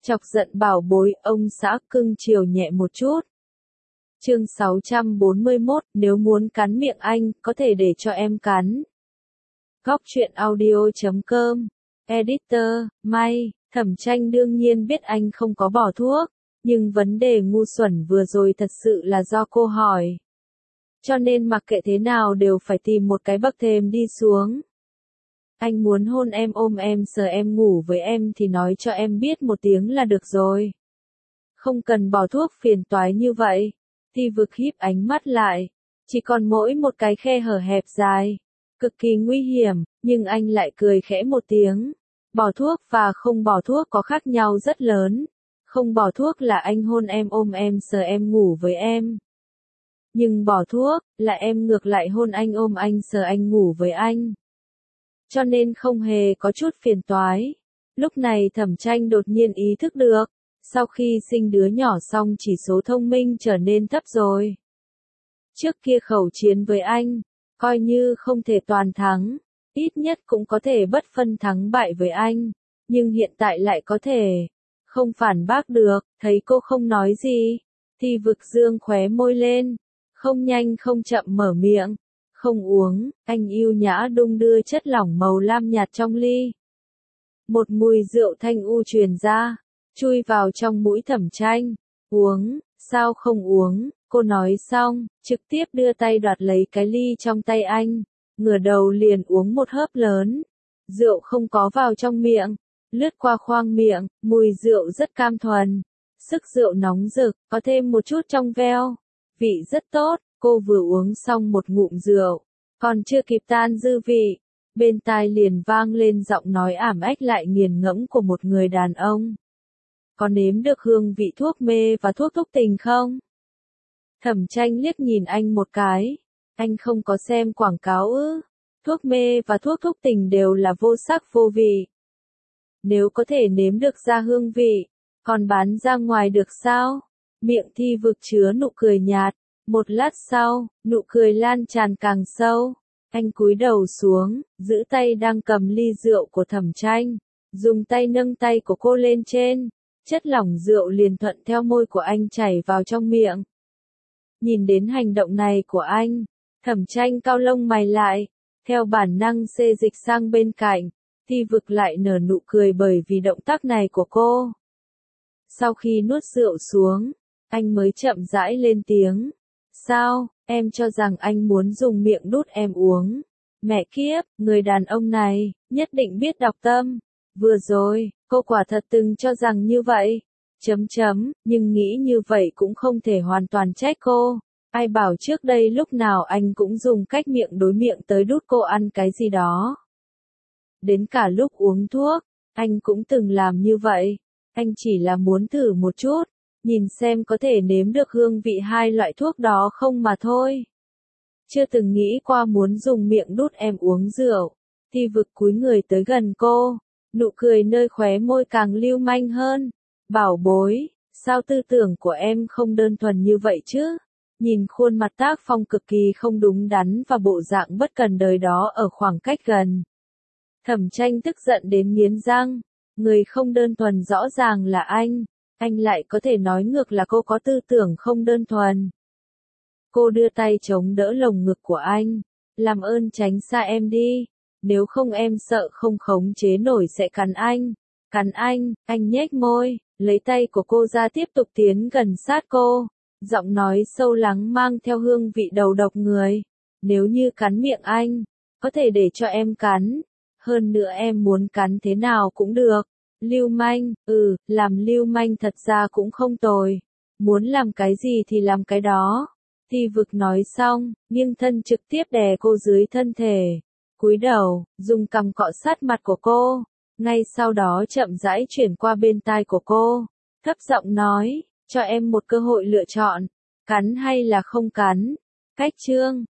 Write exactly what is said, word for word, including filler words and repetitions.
Chọc giận bảo bối, ông xã cưng chiều nhẹ một chút. Chương sáu trăm bốn mươi mốt, nếu muốn cắn miệng anh, có thể để cho em cắn. Góc truyện audio chấm com. Editor, May, Thẩm Tranh đương nhiên biết anh không có bỏ thuốc, nhưng vấn đề ngu xuẩn vừa rồi thật sự là do cô hỏi. Cho nên mặc kệ thế nào đều phải tìm một cái bậc thềm đi xuống. Anh muốn hôn em, ôm em, sờ em, ngủ với em thì nói cho em biết một tiếng là được rồi. Không cần bỏ thuốc phiền toái như vậy. Thi Vực híp ánh mắt lại. Chỉ còn mỗi một cái khe hở hẹp dài. Cực kỳ nguy hiểm, nhưng anh lại cười khẽ một tiếng. Bỏ thuốc và không bỏ thuốc có khác nhau rất lớn. Không bỏ thuốc là anh hôn em, ôm em, sờ em, ngủ với em. Nhưng bỏ thuốc, là em ngược lại hôn anh, ôm anh, sờ anh, ngủ với anh. Cho nên không hề có chút phiền toái. Lúc này Thẩm Tranh đột nhiên ý thức được, sau khi sinh đứa nhỏ xong chỉ số thông minh trở nên thấp rồi. Trước kia khẩu chiến với anh, coi như không thể toàn thắng, ít nhất cũng có thể bất phân thắng bại với anh, nhưng hiện tại lại có thể không phản bác được. Thấy cô không nói gì, Thi Vực dương khóe môi lên, không nhanh không chậm mở miệng. Không uống, anh yêu nhã đung đưa chất lỏng màu lam nhạt trong ly. Một mùi rượu thanh u truyền ra, chui vào trong mũi Thẩm Tranh. Uống, sao không uống, cô nói xong, trực tiếp đưa tay đoạt lấy cái ly trong tay anh, ngửa đầu liền uống một hớp lớn. Rượu không có vào trong miệng, lướt qua khoang miệng, mùi rượu rất cam thuần. Sức rượu nóng rực, có thêm một chút trong veo, vị rất tốt. Cô vừa uống xong một ngụm rượu, còn chưa kịp tan dư vị, bên tai liền vang lên giọng nói ảm ách lại nghiền ngẫm của một người đàn ông. Có nếm được hương vị thuốc mê và thuốc thúc tình không? Thẩm Tranh liếc nhìn anh một cái. Anh không có xem quảng cáo ư? Thuốc mê và thuốc thúc tình đều là vô sắc vô vị. Nếu có thể nếm được ra hương vị, còn bán ra ngoài được sao? Miệng Thi Vực chứa nụ cười nhạt. Một lát sau, nụ cười lan tràn càng sâu. Anh cúi đầu xuống, giữ tay đang cầm ly rượu của Thẩm Tranh, dùng tay nâng tay của cô lên trên. Chất lỏng rượu liền thuận theo môi của anh chảy vào trong miệng. Nhìn đến hành động này của anh, Thẩm Tranh cau lông mày lại, theo bản năng xê dịch sang bên cạnh. Thi Vực lại nở nụ cười bởi vì động tác này của cô. Sau khi nuốt rượu xuống, anh mới chậm rãi lên tiếng. Sao, em cho rằng anh muốn dùng miệng đút em uống? Mẹ kiếp, người đàn ông này, nhất định biết đọc tâm. Vừa rồi, cô quả thật từng cho rằng như vậy. Chấm chấm, nhưng nghĩ như vậy cũng không thể hoàn toàn trách cô. Ai bảo trước đây lúc nào anh cũng dùng cách miệng đối miệng tới đút cô ăn cái gì đó. Đến cả lúc uống thuốc, anh cũng từng làm như vậy. Anh chỉ là muốn thử một chút. Nhìn xem có thể nếm được hương vị hai loại thuốc đó không mà thôi. Chưa từng nghĩ qua muốn dùng miệng đút em uống rượu. Thi Vực cúi người tới gần cô, nụ cười nơi khóe môi càng lưu manh hơn. Bảo bối, sao tư tưởng của em không đơn thuần như vậy chứ? Nhìn khuôn mặt tác phong cực kỳ không đúng đắn và bộ dạng bất cần đời đó ở khoảng cách gần. Thẩm Tranh tức giận đến nghiến răng. Người không đơn thuần rõ ràng là anh. Anh lại có thể nói ngược là cô có tư tưởng không đơn thuần. Cô đưa tay chống đỡ lồng ngực của anh. Làm ơn tránh xa em đi. Nếu không em sợ không khống chế nổi sẽ cắn anh. Cắn anh, anh nhếch môi, lấy tay của cô ra tiếp tục tiến gần sát cô. Giọng nói sâu lắng mang theo hương vị đầu độc người. Nếu như cắn miệng anh, có thể để cho em cắn. Hơn nữa em muốn cắn thế nào cũng được. Lưu manh, ừ, làm lưu manh thật ra cũng không tồi. Muốn làm cái gì thì làm cái đó. Thi Vực nói xong, nghiêng thân trực tiếp đè cô dưới thân thể. Cúi đầu, dùng cằm cọ sát mặt của cô. Ngay sau đó chậm rãi chuyển qua bên tai của cô. Thấp giọng nói, cho em một cơ hội lựa chọn. Cắn hay là không cắn. Cách chương.